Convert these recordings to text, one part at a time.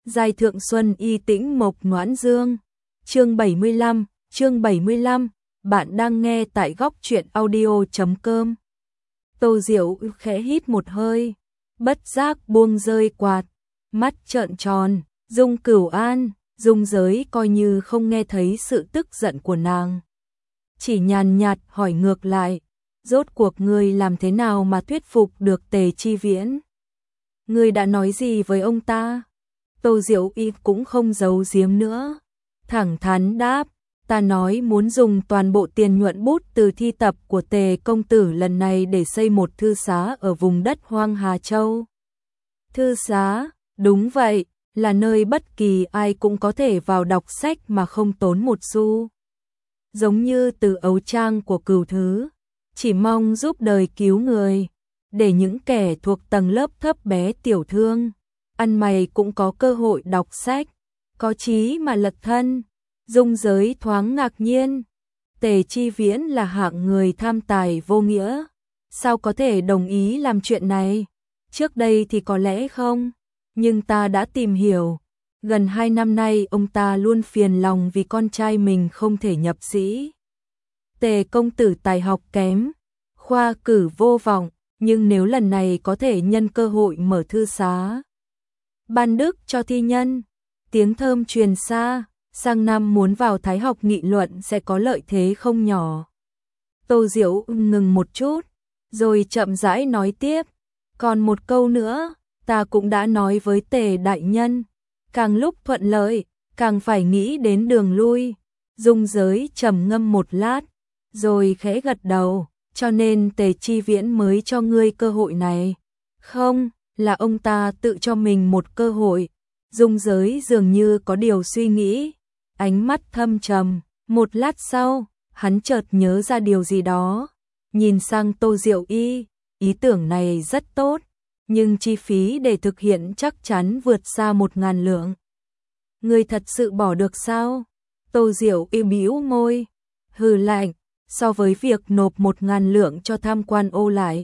Giai thượng xuân y tĩnh mộc noãn dương. Chương 75, bạn đang nghe tại góc truyện audio.com. Tô Diệu khẽ hít một hơi, bất giác buông rơi quạt, mắt trợn tròn, Dung Cửu An, Dung Giới coi như không nghe thấy sự tức giận của nàng. Chỉ nhàn nhạt hỏi ngược lại, rốt cuộc ngươi làm thế nào mà thuyết phục được Tề Chi Viễn? Ngươi đã nói gì với ông ta? Tô Diệu Y cũng không giấu giếm nữa, thẳng thắn đáp, ta nói muốn dùng toàn bộ tiền nhuận bút từ thi tập của Tề công tử lần này để xây một thư xá ở vùng đất Hoang Hà Châu. Thư xá, đúng vậy, là nơi bất kỳ ai cũng có thể vào đọc sách mà không tốn một xu. Giống như từ ấu trang của Cửu Thứ, chỉ mong giúp đời cứu người, để những kẻ thuộc tầng lớp thấp bé tiểu thương, ăn mày cũng có cơ hội đọc sách, có chí mà lật thân. Dung Giới thoáng ngạc nhiên, Tề Chi Viễn là hạng người tham tài vô nghĩa, sao có thể đồng ý làm chuyện này? Trước đây thì có lẽ không, nhưng ta đã tìm hiểu, gần 2 năm nay ông ta luôn phiền lòng vì con trai mình không thể nhập sĩ. Tề công tử tài học kém, khoa cử vô vọng, nhưng nếu lần này có thể nhân cơ hội mở thư xá, ban đức cho thi nhân, tiếng thơm truyền xa, sang năm muốn vào Thái học nghị luận sẽ có lợi thế không nhỏ. Tô Diệu ngừng một chút, rồi chậm rãi nói tiếp, còn một câu nữa, ta cũng đã nói với Tề đại nhân, càng lúc thuận lợi, càng phải nghĩ đến đường lui. Dung Giới trầm ngâm một lát, rồi khẽ gật đầu, cho nên Tề Chi Viễn mới cho ngươi cơ hội này. Không, là ông ta tự cho mình một cơ hội. Dung Giới dường như có điều suy nghĩ, ánh mắt thâm trầm, một lát sau, hắn chợt nhớ ra điều gì đó, nhìn sang Tô Diệu Y, ý tưởng này rất tốt, nhưng chi phí để thực hiện chắc chắn vượt xa 1.000 lượng. Ngươi thật sự bỏ được sao? Tô Diệu Y bĩu môi, hừ lạnh, so với việc nộp 1.000 lượng cho tham quan ô lại,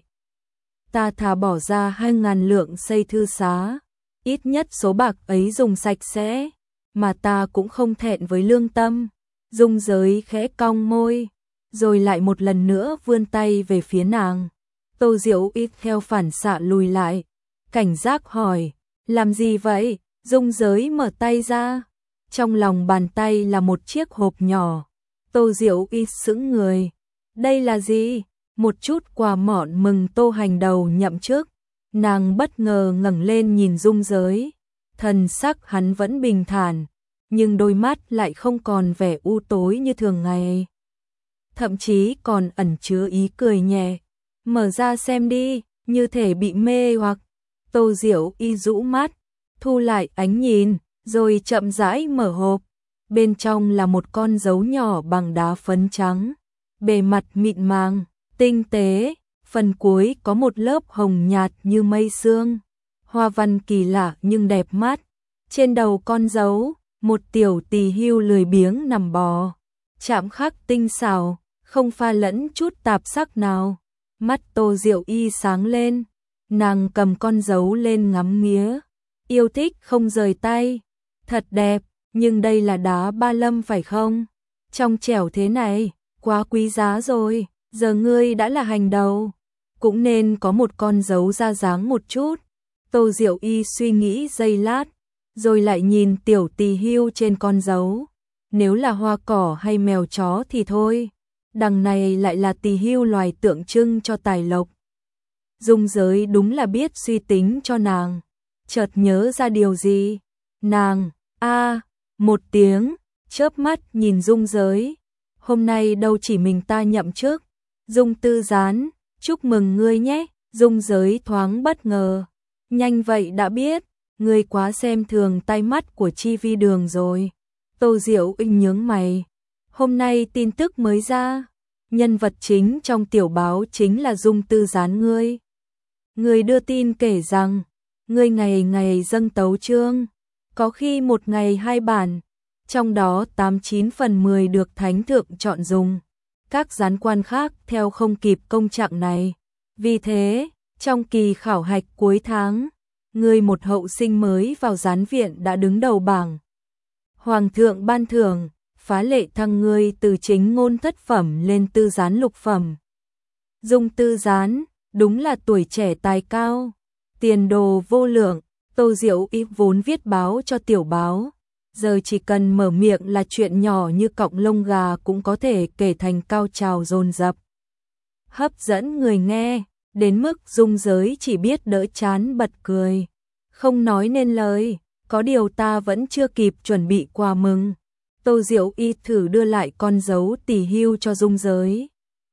ta thà bỏ ra 2.000 lượng xây thư xá, ít nhất số bạc ấy dùng sạch sẽ, mà ta cũng không thẹn với lương tâm. Dung Giới khẽ cong môi, rồi lại một lần nữa vươn tay về phía nàng. Tô Diệu ít theo phản xạ lùi lại, cảnh giác hỏi, làm gì vậy? Dung Giới mở tay ra, trong lòng bàn tay là một chiếc hộp nhỏ. Tô Diệu ít sững người, đây là gì? Một chút quà mọn mừng Tô Hành đầu nhậm chức. Nàng bất ngờ ngẩng lên nhìn Dung Giới, thần sắc hắn vẫn bình thản, nhưng đôi mắt lại không còn vẻ u tối như thường ngày, thậm chí còn ẩn chứa ý cười nhẹ. Mở ra xem đi, như thể bị mê hoặc. Tô Diệu Y rũ mắt, thu lại ánh nhìn, rồi chậm rãi mở hộp. Bên trong là một con dấu nhỏ bằng đá phấn trắng, bề mặt mịn màng, tinh tế, phần cuối có một lớp hồng nhạt như mây sương, hoa văn kỳ lạ nhưng đẹp mắt. Trên đầu con dấu, một tiểu tỳ hưu lười biếng nằm bò, chạm khắc tinh xảo, không pha lẫn chút tạp sắc nào. Mắt Tô Diệu Y sáng lên, nàng cầm con dấu lên ngắm nghía, yêu thích không rời tay. Thật đẹp, nhưng đây là đá ba lâm phải không? Trong trẻo thế này, quá quý giá rồi, giờ ngươi đã là hành đầu, cũng nên có một con dấu ra dáng một chút. Tô Diệu Y suy nghĩ giây lát, rồi lại nhìn tiểu tỳ hưu trên con dấu. Nếu là hoa cỏ hay mèo chó thì thôi, đằng này lại là tỳ hưu loài tượng trưng cho tài lộc. Dung Giới đúng là biết suy tính cho nàng, chợt nhớ ra điều gì. Nàng, một tiếng, chớp mắt nhìn Dung Giới. Hôm nay đâu chỉ mình ta nhậm chức. Dung Tư Gián, chúc mừng ngươi nhé. Dung Giới thoáng bất ngờ, nhanh vậy đã biết, ngươi quá xem thường tay mắt của Chi Vi Đường rồi. Tô Diệu Y nhướng mày, hôm nay tin tức mới ra, nhân vật chính trong tiểu báo chính là Dung Tư Gián ngươi. Ngươi đưa tin kể rằng, ngươi ngày ngày dâng tấu chương, có khi một ngày 2 bản, trong đó 89 phần 10 được thánh thượng chọn dùng. Các gián quan khác theo không kịp công trạng này. Vì thế, trong kỳ khảo hạch cuối tháng, người một hậu sinh mới vào gián viện đã đứng đầu bảng. Hoàng thượng ban thưởng, phá lệ thăng ngươi từ chính ngôn thất phẩm lên tư gián lục phẩm. Dung tư gián, đúng là tuổi trẻ tài cao, tiền đồ vô lượng. Tô Diệu Y vốn viết báo cho tiểu báo, giờ chỉ cần mở miệng là chuyện nhỏ như cọng lông gà cũng có thể kể thành cao trào dồn dập, hấp dẫn người nghe, đến mức Dung Giới chỉ biết đỡ chán bật cười, không nói nên lời. Có điều ta vẫn chưa kịp chuẩn bị quà mừng. Tô Diệu Y thử đưa lại con dấu tỷ hưu cho Dung Giới,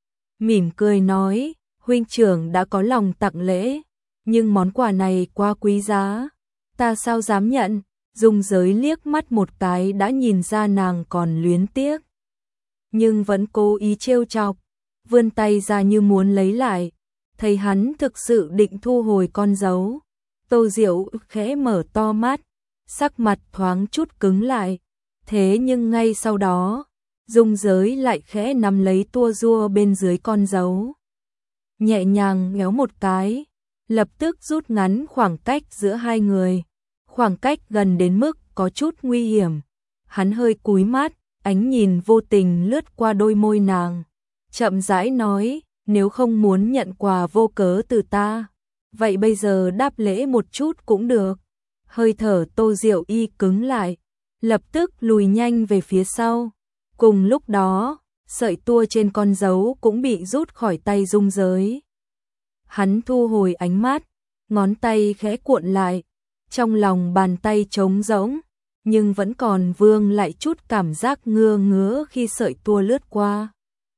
mỉm cười nói, huynh trưởng đã có lòng tặng lễ, nhưng món quà này quá quý giá, ta sao dám nhận. Dung Giới liếc mắt một cái đã nhìn ra nàng còn luyến tiếc, nhưng vẫn cố ý trêu chọc, vươn tay ra như muốn lấy lại. Thấy hắn thực sự định thu hồi con dấu, Tô Diệu khẽ mở to mắt, sắc mặt thoáng chút cứng lại. Thế nhưng ngay sau đó, Dung Giới lại khẽ nắm lấy tua rua bên dưới con dấu, nhẹ nhàng nhéo một cái, lập tức rút ngắn khoảng cách giữa hai người, khoảng cách gần đến mức có chút nguy hiểm. Hắn hơi cúi mắt, ánh nhìn vô tình lướt qua đôi môi nàng, chậm rãi nói, nếu không muốn nhận quà vô cớ từ ta, vậy bây giờ đáp lễ một chút cũng được. Hơi thở Tô Diệu Y cứng lại, lập tức lùi nhanh về phía sau. Cùng lúc đó, sợi tua trên con dấu cũng bị rút khỏi tay Dung Giới. Hắn thu hồi ánh mắt, ngón tay khẽ cuộn lại, trong lòng bàn tay trống rỗng, nhưng vẫn còn vương lại chút cảm giác ngứa ngứa khi sợi tua lướt qua.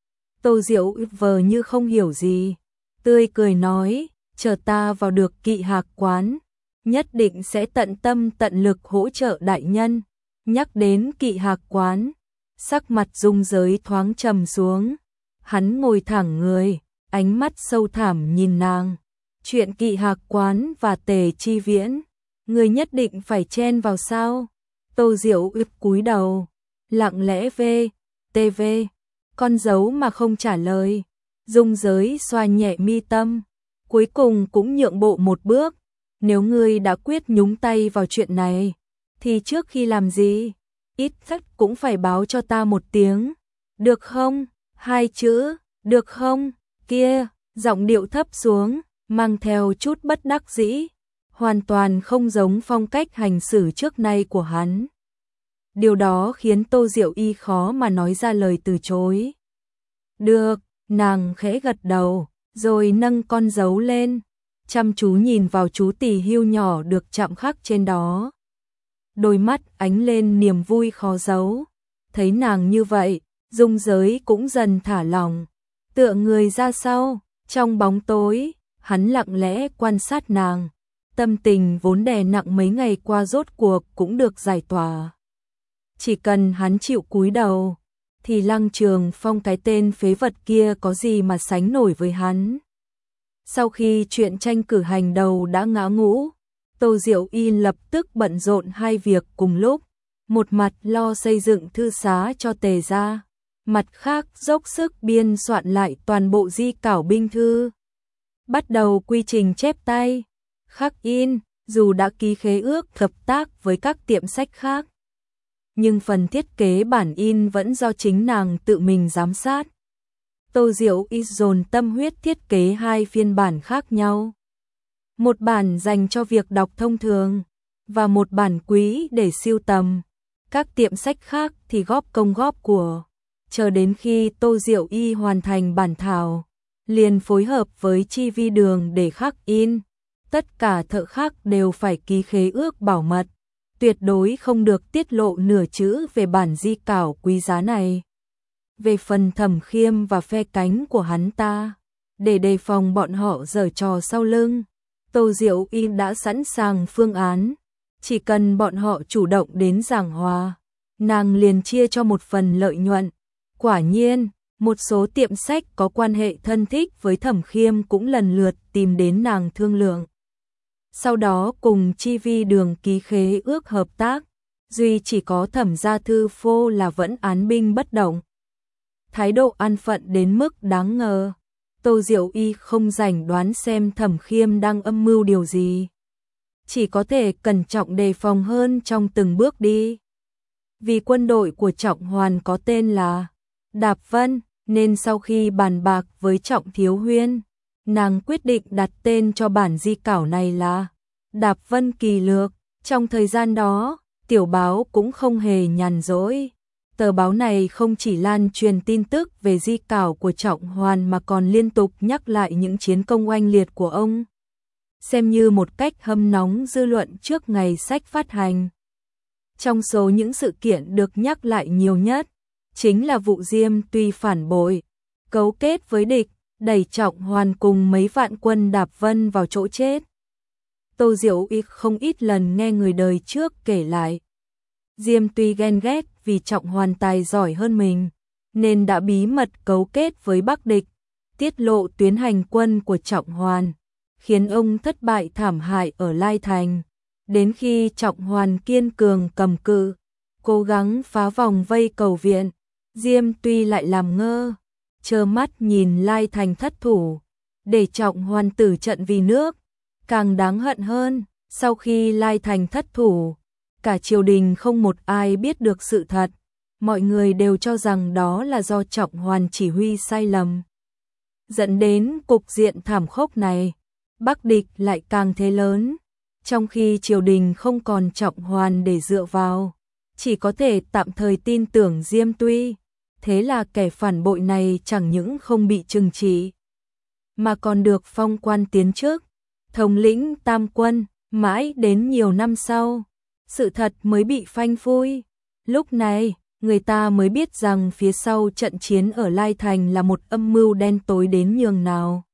Tô Diệu vờ như không hiểu gì, tươi cười nói, chờ ta vào được Kỵ Hạc quán, nhất định sẽ tận tâm tận lực hỗ trợ đại nhân. Nhắc đến Kỵ Hạc quán, sắc mặt Dung Giới thoáng trầm xuống, hắn ngồi thẳng người, ánh mắt sâu thẳm nhìn nàng. Chuyện Kỵ Hạc quán và Tề Chi Viễn, người nhất định phải chen vào sao? Tô Diệu cúi đầu, lặng lẽ tv, con dấu mà không trả lời. Dung Giới xoa nhẹ mi tâm, cuối cùng cũng nhượng bộ một bước. Nếu ngươi đã quyết nhúng tay vào chuyện này, thì trước khi làm gì, ít nhất cũng phải báo cho ta một tiếng, được không? Hai chữ, được không? Kia, giọng điệu thấp xuống, mang theo chút bất đắc dĩ, hoàn toàn không giống phong cách hành xử trước nay của hắn. Điều đó khiến Tô Diệu Y khó mà nói ra lời từ chối. Được, nàng khẽ gật đầu, rồi nâng con dấu lên, chăm chú nhìn vào chú tỷ hưu nhỏ được chạm khắc trên đó. Đôi mắt ánh lên niềm vui khó giấu. Thấy nàng như vậy, Dung Giới cũng dần thả lòng, tựa người ra sau, trong bóng tối, hắn lặng lẽ quan sát nàng. Tâm tình vốn đè nặng mấy ngày qua rốt cuộc cũng được giải tỏa. Chỉ cần hắn chịu cúi đầu, thì Lăng Trường Phong cái tên phế vật kia có gì mà sánh nổi với hắn. Sau khi chuyện tranh cử hành đầu đã ngã ngũ, Tô Diệu Y lập tức bận rộn hai việc cùng lúc, một mặt lo xây dựng thư xá cho Tề gia, mặt khác dốc sức biên soạn lại toàn bộ di cảo binh thư. Bắt đầu quy trình chép tay, khắc in, dù đã ký khế ước hợp tác với các tiệm sách khác, nhưng phần thiết kế bản in vẫn do chính nàng tự mình giám sát. Tô Diệu Y dồn tâm huyết thiết kế hai phiên bản khác nhau. Một bản dành cho việc đọc thông thường, và một bản quý để sưu tầm. Các tiệm sách khác thì góp công góp của. Chờ đến khi Tô Diệu Y hoàn thành bản thảo, liền phối hợp với Chi Vi Đường để khắc in. Tất cả thợ khắc đều phải ký khế ước bảo mật, tuyệt đối không được tiết lộ nửa chữ về bản di cảo quý giá này. Về phần Thẩm Khiêm và phe cánh của hắn ta, để đề phòng bọn họ giở trò sau lưng, Tô Diệu Y đã sẵn sàng phương án, chỉ cần bọn họ chủ động đến giảng hòa, nàng liền chia cho một phần lợi nhuận. Quả nhiên, một số tiệm sách có quan hệ thân thích với Thẩm Khiêm cũng lần lượt tìm đến nàng thương lượng. Sau đó cùng Chi Vi Đường ký khế ước hợp tác, duy chỉ có Thẩm gia thư phô là vẫn án binh bất động. Thái độ an phận đến mức đáng ngờ. Tô Diệu Y không rảnh đoán xem Thẩm Khiêm đang âm mưu điều gì. chỉ có thể cẩn trọng đề phòng hơn trong từng bước đi. Vì quân đội của Trọng Hoàn có tên là Đạp Vân, nên sau khi bàn bạc với Trọng Thiếu Huyên, nàng quyết định đặt tên cho bản di cảo này là Đạp Vân Kỳ Lược. Trong thời gian đó, tiểu báo cũng không hề nhàn rỗi. Tờ báo này không chỉ lan truyền tin tức về di cảo của Trọng Hoàn mà còn liên tục nhắc lại những chiến công oanh liệt của ông, xem như một cách hâm nóng dư luận trước ngày sách phát hành. Trong số những sự kiện được nhắc lại nhiều nhất, chính là vụ Diêm Tuy phản bội, cấu kết với địch, đẩy Trọng Hoàn cùng mấy vạn quân Đạp Vân vào chỗ chết. Tô Diệu Y không ít lần nghe người đời trước kể lại. Diêm Tuy ghen ghét vì Trọng Hoàn tài giỏi hơn mình, nên đã bí mật cấu kết với Bắc địch, tiết lộ tuyến hành quân của Trọng Hoàn, khiến ông thất bại thảm hại ở Lai Thành. Đến khi Trọng Hoàn kiên cường cầm cự, cố gắng phá vòng vây cầu viện, Diêm Tuy lại làm ngơ, trơ mắt nhìn Lai Thành thất thủ, để Trọng Hoàn tử trận vì nước. Càng đáng hận hơn, sau khi Lai Thành thất thủ, cả triều đình không một ai biết được sự thật, mọi người đều cho rằng đó là do Trọng Hoàn chỉ huy sai lầm. Dẫn đến cục diện thảm khốc này, Bắc địch lại càng thế lớn, trong khi triều đình không còn Trọng Hoàn để dựa vào, chỉ có thể tạm thời tin tưởng Diêm Tuy. Thế là kẻ phản bội này chẳng những không bị trừng trị, mà còn được phong quan tiến chức, thống lĩnh tam quân. Mãi đến nhiều năm sau, sự thật mới bị phanh phui. Lúc này, người ta mới biết rằng phía sau trận chiến ở Lai Thành là một âm mưu đen tối đến nhường nào.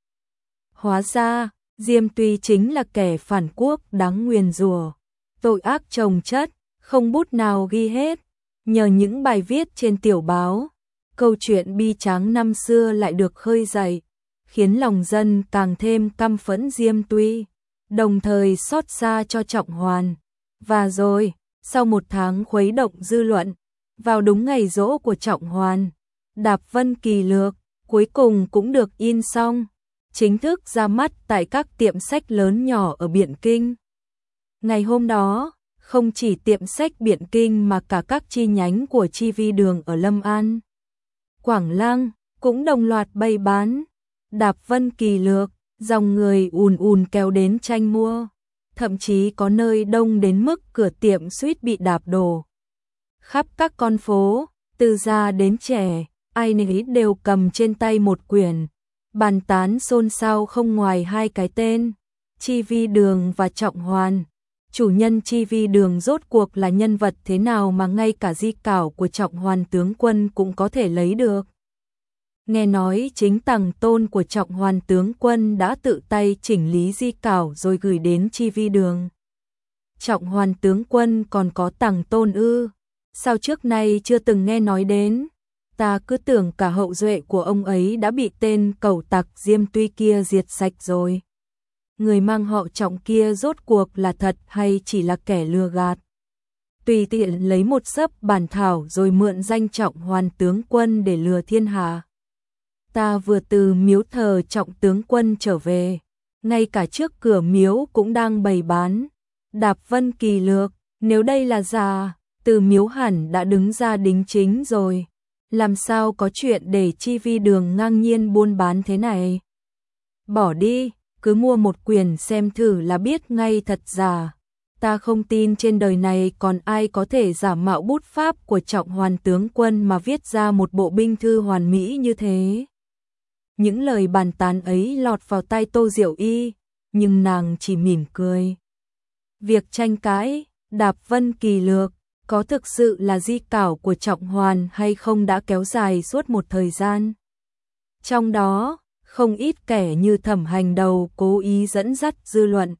Hóa ra, Diêm Tuy chính là kẻ phản quốc đáng nguyền rủa, tội ác chồng chất, không bút nào ghi hết. Nhờ những bài viết trên tiểu báo, câu chuyện bi tráng năm xưa lại được khơi dậy, khiến lòng dân càng thêm căm phẫn Diêm Tuy, đồng thời xót xa cho Trọng Hoàn. Và rồi, sau một tháng khuấy động dư luận, vào đúng ngày giỗ của Trọng Hoàn, Đạp Vân Kỳ Lược cuối cùng cũng được in xong, chính thức ra mắt tại các tiệm sách lớn nhỏ ở Biện Kinh. Ngày hôm đó, không chỉ tiệm sách Biện Kinh mà cả các chi nhánh của Chi Vi Đường ở Lâm An, Quảng Lăng cũng đồng loạt bày bán Đạp Vân Kỳ Lược, dòng người ùn ùn kéo đến tranh mua, thậm chí có nơi đông đến mức cửa tiệm suýt bị đạp đổ. Khắp các con phố, từ già đến trẻ, ai nấy đều cầm trên tay một quyển, bàn tán xôn xao không ngoài hai cái tên, Chi Vi Đường và Trọng Hoàn. Chủ nhân Chi Vi Đường rốt cuộc là nhân vật thế nào mà ngay cả di cảo của Trọng Hoàn tướng quân cũng có thể lấy được. Nghe nói chính tằng tôn của Trọng Hoàn tướng quân đã tự tay chỉnh lý di cảo rồi gửi đến Chi Vi Đường. Trọng Hoàn tướng quân còn có tằng tôn ư? Sao trước nay chưa từng nghe nói đến? Ta cứ tưởng cả hậu duệ của ông ấy đã bị tên cẩu tặc Diêm Tuy kia diệt sạch rồi. Người mang họ Trọng kia rốt cuộc là thật hay chỉ là kẻ lừa gạt? Tùy tiện lấy một xấp bản thảo rồi mượn danh Trọng Hoàn tướng quân để lừa thiên hạ. Ta vừa từ miếu thờ Trọng tướng quân trở về, ngay cả trước cửa miếu cũng đang bày bán Đạp Vân Kỳ Lược. Nếu đây là giả, từ miếu hẳn đã đứng ra đính chính rồi. Làm sao có chuyện để Chi Vi Đường ngang nhiên buôn bán thế này? Bỏ đi, cứ mua một quyển xem thử là biết ngay thật giả. Ta không tin trên đời này còn ai có thể giả mạo bút pháp của Trọng Hoàn tướng quân mà viết ra một bộ binh thư hoàn mỹ như thế. Những lời bàn tán ấy lọt vào tai Tô Diệu Y, nhưng nàng chỉ mỉm cười. Việc tranh cãi, Đạp Vân Kỳ Lược, có thực sự là di cảo của Trọng Hoàn hay không đã kéo dài suốt một thời gian. Trong đó, không ít kẻ như Thẩm Hành Đầu cố ý dẫn dắt dư luận.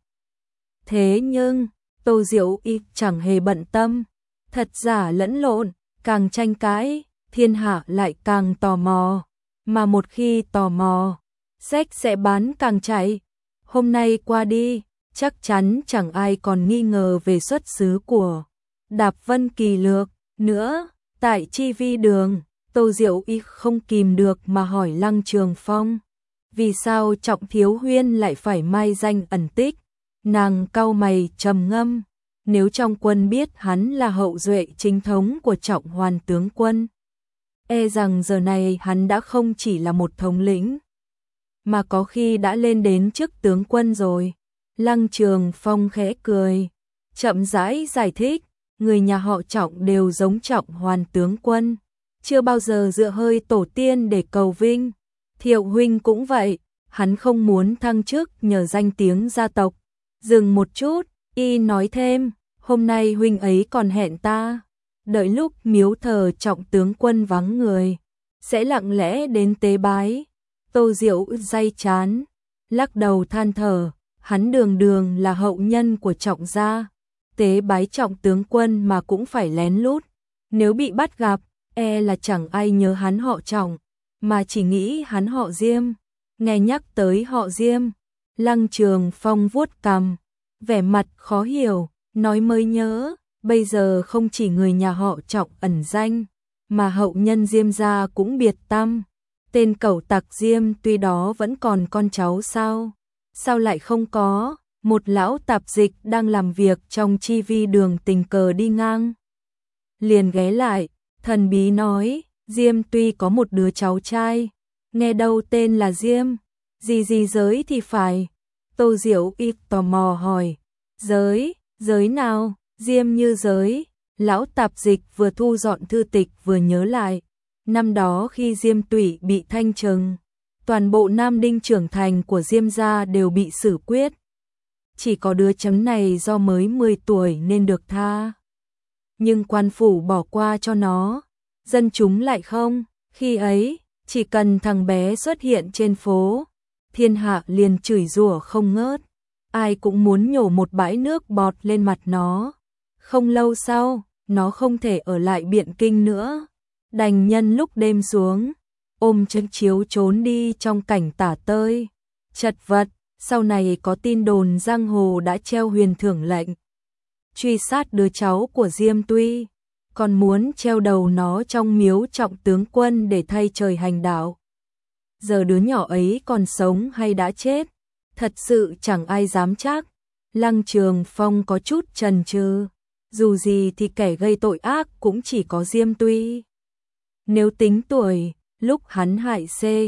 Thế nhưng, Tô Diệu Y chẳng hề bận tâm, thật giả lẫn lộn, càng tranh cãi, thiên hạ lại càng tò mò. Mà một khi tò mò, sách sẽ bán càng chạy. Hôm nay qua đi, chắc chắn chẳng ai còn nghi ngờ về xuất xứ của Đạp Vân Kỳ Lược nữa. Tại Chi Vi Đường, Tô Diệu Y không kìm được mà hỏi Lăng Trường Phong, vì sao Trọng Thiếu Huyên lại phải mai danh ẩn tích, Nàng cau mày trầm ngâm, nếu trong quân biết hắn là hậu duệ chính thống của Trọng Hoàn tướng quân, e rằng giờ này hắn đã không chỉ là một thống lĩnh, mà có khi đã lên đến chức tướng quân rồi. Lăng Trường Phong khẽ cười, chậm rãi giải thích, người nhà họ Trọng đều giống Trọng Hoàn tướng quân, chưa bao giờ dựa hơi tổ tiên để cầu vinh. Thiệu huynh cũng vậy, hắn không muốn thăng chức nhờ danh tiếng gia tộc. Dừng một chút, y nói thêm, hôm nay huynh ấy còn hẹn ta, đợi lúc miếu thờ Trọng tướng quân vắng người, sẽ lặng lẽ đến tế bái. Tô Diệu day chán, lắc đầu than thở, hắn đường đường là hậu nhân của Trọng gia, tế bái Trọng tướng quân mà cũng phải lén lút, nếu bị bắt gặp, e là chẳng ai nhớ hắn họ Trọng, mà chỉ nghĩ hắn họ Diêm. Nghe nhắc tới họ Diêm, Lăng Trường Phong vuốt cằm, vẻ mặt khó hiểu, nói mới nhớ, bây giờ không chỉ người nhà họ Trọng ẩn danh, mà hậu nhân Diêm gia cũng biệt tăm. Tên cẩu tặc Diêm tuy đó vẫn còn con cháu sao? Sao lại không có? Một lão tạp dịch đang làm việc trong chi vi đường tình cờ đi ngang, liền ghé lại, thần bí nói, Diêm tuy có một đứa cháu trai, nghe đâu tên là Diêm, gì giới thì phải. Tô Diệu ít tò mò hỏi, giới nào? Diêm Như giới. Lão tạp dịch vừa thu dọn thư tịch vừa nhớ lại, năm đó khi Diêm Tụy bị thanh trừng, toàn bộ nam đinh trưởng thành của Diêm gia đều bị xử quyết, chỉ có đứa chấm này do mới 10 tuổi nên được tha. Nhưng quan phủ bỏ qua cho nó, dân chúng lại không. Khi ấy, chỉ cần thằng bé xuất hiện trên phố, thiên hạ liền chửi rủa không ngớt, ai cũng muốn nhổ một bãi nước bọt lên mặt nó. Không lâu sau, nó không thể ở lại Biện Kinh nữa, đành nhân lúc đêm xuống, ôm chân chiếu trốn đi trong cảnh tả tơi, chật vật. Sau này có tin đồn giang hồ đã treo huyền thưởng lệnh truy sát đứa cháu của Diêm Tuy, còn muốn treo đầu nó trong miếu Trọng tướng quân để thay trời hành đạo. Giờ đứa nhỏ ấy còn sống hay đã chết, thật sự chẳng ai dám chắc. Lăng Trường Phong có chút chần chừ, dù gì thì kẻ gây tội ác cũng chỉ có Diêm Tuy. Nếu tính tuổi, lúc hắn hại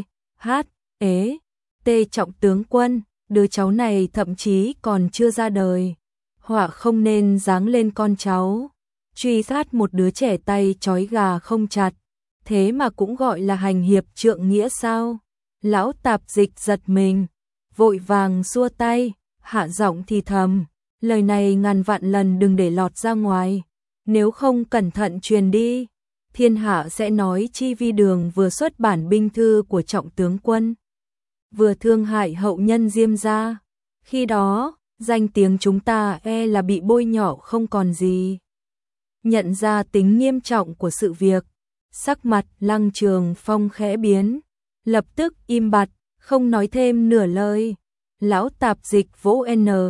T Trọng tướng quân, đứa cháu này thậm chí còn chưa ra đời. Họa không nên giáng lên con cháu, truy sát một đứa trẻ tay trói gà không chặt, thế mà cũng gọi là hành hiệp trượng nghĩa sao? Lão tạp dịch giật mình, vội vàng xua tay, hạ giọng thì thầm, lời này ngàn vạn lần đừng để lọt ra ngoài, nếu không cẩn thận truyền đi, thiên hạ sẽ nói chi vi đường vừa xuất bản binh thư của Trọng tướng quân, vừa thương hại hậu nhân Diêm gia. Khi đó, danh tiếng chúng ta e là bị bôi nhọ không còn gì. Nhận ra tính nghiêm trọng của sự việc, sắc mặt Lăng Trường Phong khẽ biến, lập tức im bặt, không nói thêm nửa lời. Lão tạp dịch vỗ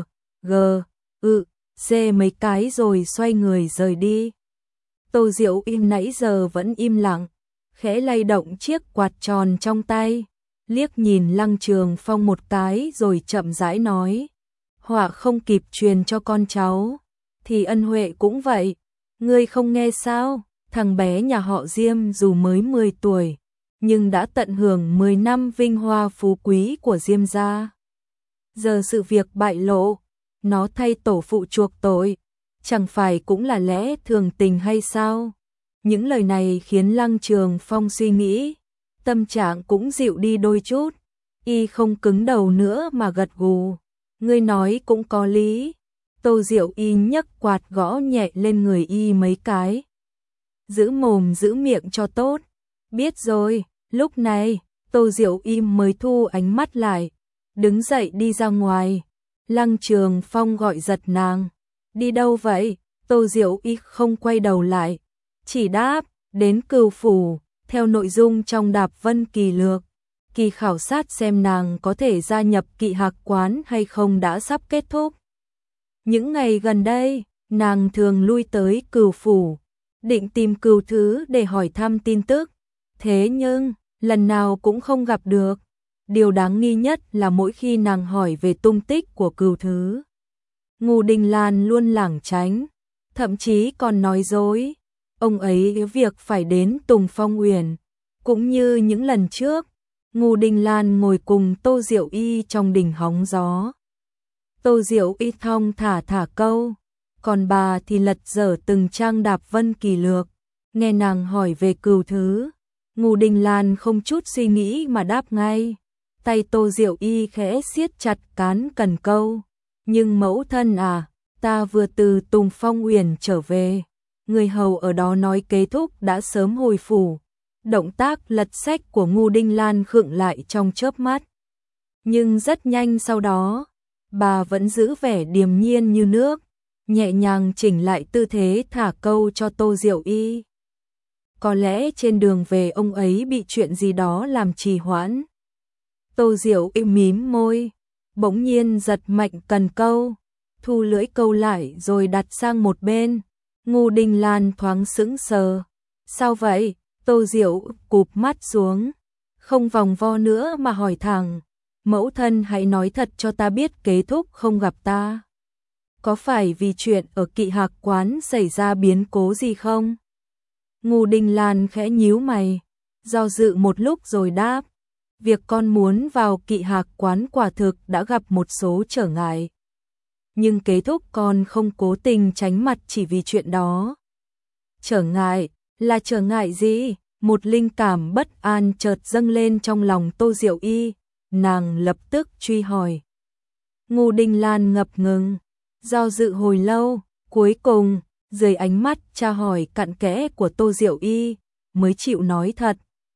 C mấy cái rồi xoay người rời đi. Tô Diệu im nãy giờ vẫn im lặng, khẽ lay động chiếc quạt tròn trong tay, liếc nhìn Lăng Trường Phong một cái rồi chậm rãi nói, họa không kịp truyền cho con cháu, thì ân huệ cũng vậy, ngươi không nghe sao? Thằng bé nhà họ Diêm dù mới 10 tuổi, nhưng đã tận hưởng 10 năm vinh hoa phú quý của Diêm gia. Giờ sự việc bại lộ, nó thay tổ phụ chuộc tội, chẳng phải cũng là lẽ thường tình hay sao? Những lời này khiến Lăng Trường Phong suy nghĩ, tâm trạng cũng dịu đi đôi chút, y không cứng đầu nữa mà gật gù. Ngươi nói cũng có lý. Tô Diệu y nhấc quạt gõ nhẹ lên người y mấy cái. Giữ mồm giữ miệng cho tốt. Biết rồi. Lúc này, Tô Diệu y mới thu ánh mắt lại, đứng dậy đi ra ngoài. Lăng Trường Phong gọi giật nàng. Đi đâu vậy? Tô Diệu y không quay đầu lại, chỉ đáp, đến Cửu phủ, theo nội dung trong Đạp Vân Kỳ Lược. Kỳ khảo sát xem nàng có thể gia nhập Kỵ Hạc quán hay không đã sắp kết thúc. Những ngày gần đây, nàng thường lui tới Cửu phủ, định tìm Cửu Thứ để hỏi thăm tin tức. Thế nhưng, lần nào cũng không gặp được. Điều đáng nghi nhất là mỗi khi nàng hỏi về tung tích của Cửu Thứ, Ngô Đình Lan luôn lảng tránh, thậm chí còn nói dối. Ông ấy việc phải đến Tùng Phong Uyển, cũng như những lần trước, Ngô Đình Lan ngồi cùng Tô Diệu Y trong đình hóng gió. Tô Diệu Y thong thả câu, còn bà thì lật dở từng trang đạp Vân Kỳ Lược, nghe nàng hỏi về Cửu Thứ. Ngô Đình Lan không chút suy nghĩ mà đáp ngay. Tay Tô Diệu Y khẽ siết chặt cán cần câu. Nhưng mẫu thân à, ta vừa từ Tùng Phong Uyển trở về. Người hầu ở đó nói Kế Thúc đã sớm hồi phủ. Động tác lật sách của Ngô Đình Lan khựng lại trong chớp mắt. Nhưng rất nhanh sau đó, bà vẫn giữ vẻ điềm nhiên như nước, nhẹ nhàng chỉnh lại tư thế thả câu cho Tô Diệu Y. Có lẽ trên đường về ông ấy bị chuyện gì đó làm trì hoãn. Tô Diệu Y mím môi, bỗng nhiên giật mạnh cần câu, thu lưỡi câu lại rồi đặt sang một bên. Ngô Đình Lan thoáng sững sờ. Sao vậy? Tô Diệu cụp mắt xuống, không vòng vo nữa mà hỏi thẳng. Mẫu thân hãy nói thật cho ta biết Kế Thúc không gặp ta. Có phải vì chuyện ở Kỵ Hạc quán xảy ra biến cố gì không? Ngô Đình Lan khẽ nhíu mày, do dự một lúc rồi đáp. Việc con muốn vào Kỵ Hạc quán quả thực đã gặp một số trở ngại. Nhưng Kế Thúc con không cố tình tránh mặt chỉ vì chuyện đó. Trở ngại? Là trở ngại gì? Một linh cảm bất an chợt dâng lên trong lòng Tô Diệu Y, nàng lập tức truy hỏi. Ngô Đình Lan ngập ngừng, do dự hồi lâu, cuối cùng, dưới ánh mắt tra hỏi cặn kẽ của Tô Diệu Y, mới chịu nói thật.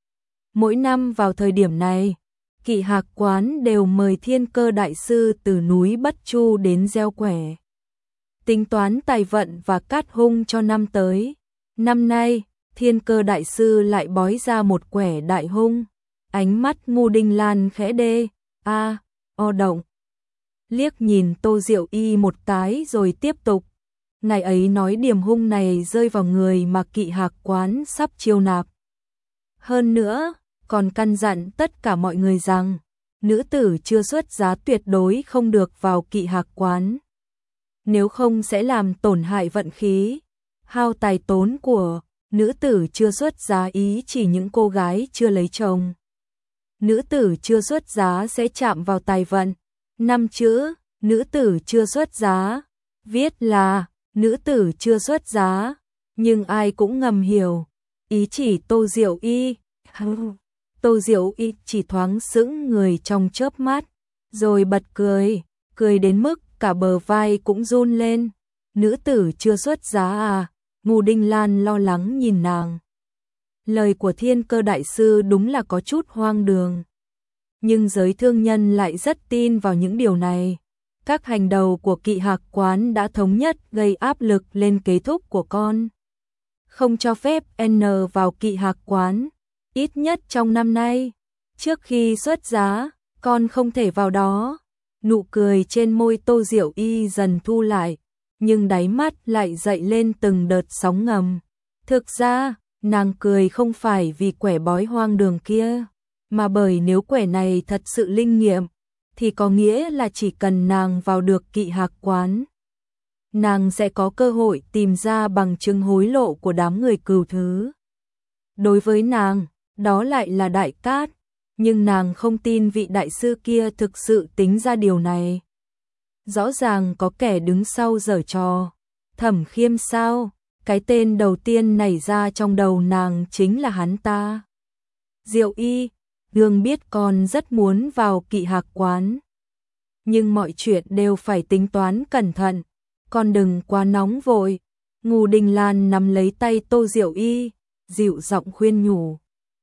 Mỗi năm vào thời điểm này, Kỵ Hạc quán đều mời Thiên Cơ đại sư từ núi Bất Chu đến gieo quẻ, tính toán tài vận và cát hung cho năm tới. Năm nay, Thiên Cơ đại sư lại bói ra một quẻ đại hung. Ánh mắt Ngô Đình Lan khẽ đê, động. Liếc nhìn Tô Diệu Y một cái rồi tiếp tục. Ngày ấy nói điểm hung này rơi vào người mà Kỵ Hạc quán sắp chiêu nạp. Hơn nữa, còn căn dặn tất cả mọi người rằng, nữ tử chưa xuất giá tuyệt đối không được vào Kỵ Hạc quán. Nếu không sẽ làm tổn hại vận khí, hao tài tốn của. Nữ tử chưa xuất giá ý chỉ những cô gái chưa lấy chồng. Nữ tử chưa xuất giá sẽ chạm vào tài vận. 5 chữ, nữ tử chưa xuất giá, viết là nữ tử chưa xuất giá, nhưng ai cũng ngầm hiểu, ý chỉ Tô Diệu Y. Tô Diệu Y chỉ thoáng sững người trong chớp mắt, rồi bật cười, cười đến mức cả bờ vai cũng run lên. Nữ tử chưa xuất giá à? Ngô Đình Lan lo lắng nhìn nàng. Lời của Thiên Cơ đại sư đúng là có chút hoang đường. Nhưng giới thương nhân lại rất tin vào những điều này. Các hành đầu của Kỵ Hạc quán đã thống nhất gây áp lực lên Kế Thúc của con. Không cho phép N vào Kỵ Hạc quán, ít nhất trong năm nay. Trước khi xuất giá, con không thể vào đó. Nụ cười trên môi Tô Diệu Y dần thu lại, nhưng đáy mắt lại dậy lên từng đợt sóng ngầm. Thực ra, nàng cười không phải vì quẻ bói hoang đường kia, mà bởi nếu quẻ này thật sự linh nghiệm, thì có nghĩa là chỉ cần nàng vào được Kỵ Hạc quán, nàng sẽ có cơ hội tìm ra bằng chứng hối lộ của đám người Cửu Thứ. Đối với nàng, đó lại là đại cát, nhưng nàng không tin vị đại sư kia thực sự tính ra điều này. Rõ ràng có kẻ đứng sau giở trò. Thẩm Khiêm sao? Cái tên đầu tiên nảy ra trong đầu nàng chính là hắn ta. Diệu Y, Đường biết con rất muốn vào Kỵ Hạc quán, nhưng mọi chuyện đều phải tính toán cẩn thận, con đừng quá nóng vội. Ngô Đình Lan nắm lấy tay Tô Diệu Y, dịu giọng khuyên nhủ.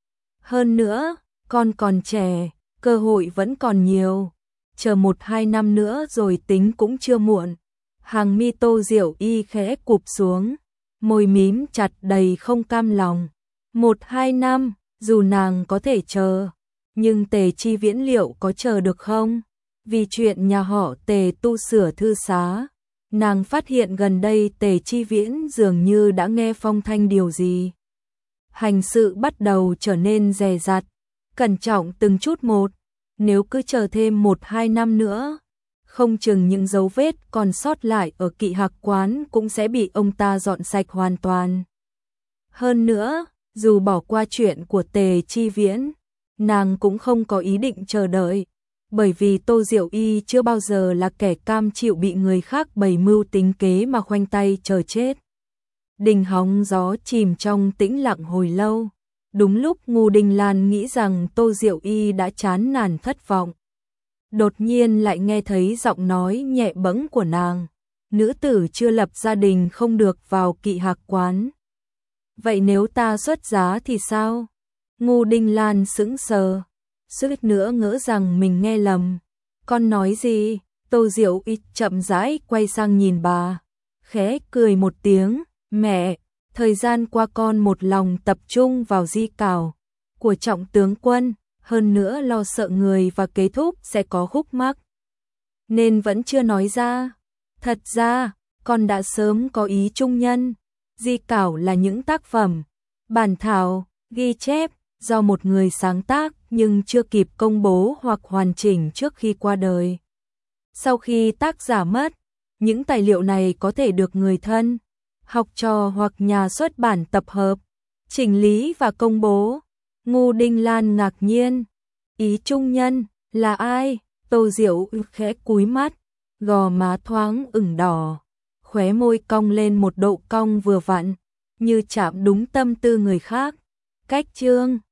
Hơn nữa, con còn trẻ, cơ hội vẫn còn nhiều, chờ 1-2 năm nữa rồi tính cũng chưa muộn. Hàng mi Tô Diệu Y khẽ cụp xuống, môi mím chặt đầy không cam lòng. 1-2 năm, dù nàng có thể chờ, nhưng Tề Chi Viễn liệu có chờ được không? Vì chuyện nhà họ Tề tu sửa thư xá, nàng phát hiện gần đây Tề Chi Viễn dường như đã nghe phong thanh điều gì. Hành sự bắt đầu trở nên dè dặt, cẩn trọng từng chút một. Nếu cứ chờ thêm 1-2 năm nữa, không chừng những dấu vết còn sót lại ở Kỵ Hạc quán cũng sẽ bị ông ta dọn sạch hoàn toàn. Hơn nữa, dù bỏ qua chuyện của Tề Chi Viễn, nàng cũng không có ý định chờ đợi, bởi vì Tô Diệu Y chưa bao giờ là kẻ cam chịu bị người khác bày mưu tính kế mà khoanh tay chờ chết. Đình hóng gió chìm trong tĩnh lặng hồi lâu. Đúng lúc Ngô Đình Lan nghĩ rằng Tô Diệu Y đã chán nản thất vọng, đột nhiên lại nghe thấy giọng nói nhẹ bẫng của nàng. Nữ tử chưa lập gia đình không được vào Kỵ Hạc quán. Vậy nếu ta xuất giá thì sao? Ngô Đình Lan sững sờ, suýt nữa ngỡ rằng mình nghe lầm. Con nói gì? Tô Diệu Y chậm rãi quay sang nhìn bà, khẽ cười một tiếng. Mẹ, thời gian qua con một lòng tập trung vào di cảo của Trọng tướng quân, hơn nữa lo sợ người và kế thúc sẽ có khúc mắc, nên vẫn chưa nói ra. Thật ra, con đã sớm có ý trung nhân. Di cảo là những tác phẩm, bản thảo, ghi chép do một người sáng tác nhưng chưa kịp công bố hoặc hoàn chỉnh trước khi qua đời. Sau khi tác giả mất, những tài liệu này có thể được người thân, học trò hoặc nhà xuất bản tập hợp, chỉnh lý và công bố. Ngô Đình Lan ngạc nhiên. Ý trung nhân là ai? Tô Diệu khẽ cúi mắt, gò má thoáng ửng đỏ, khóe môi cong lên một độ cong vừa vặn, như chạm đúng tâm tư người khác. Cách chương